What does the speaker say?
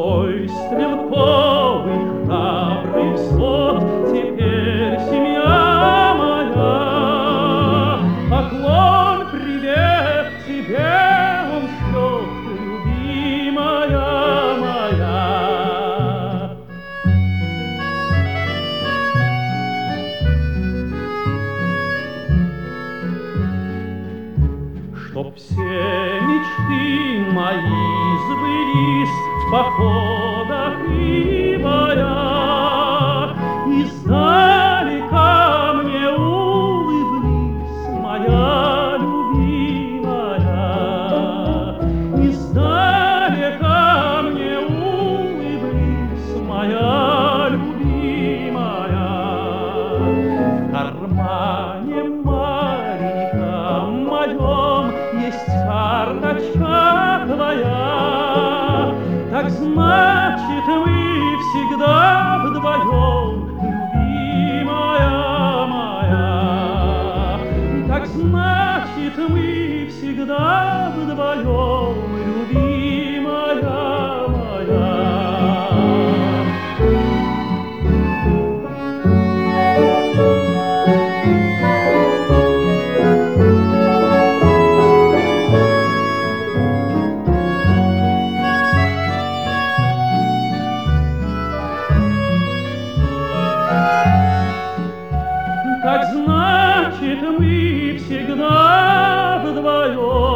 Твой стрелковый храбрый взвод теперь семья моя. Поклон, привет тебе он шлет, любимая моя. Чтоб все мечты мои сбылись в походах и боях, издалека мне улыбнись, моя любимая. Издалека мне улыбнись, моя любимая. В кармане маленьком моем есть карточка твоя. Так значит, мы всегда вдвоем, любимая моя. Так значит, мы всегда вдвоем, любимая моя. Так значит, мы всегда вдвоем.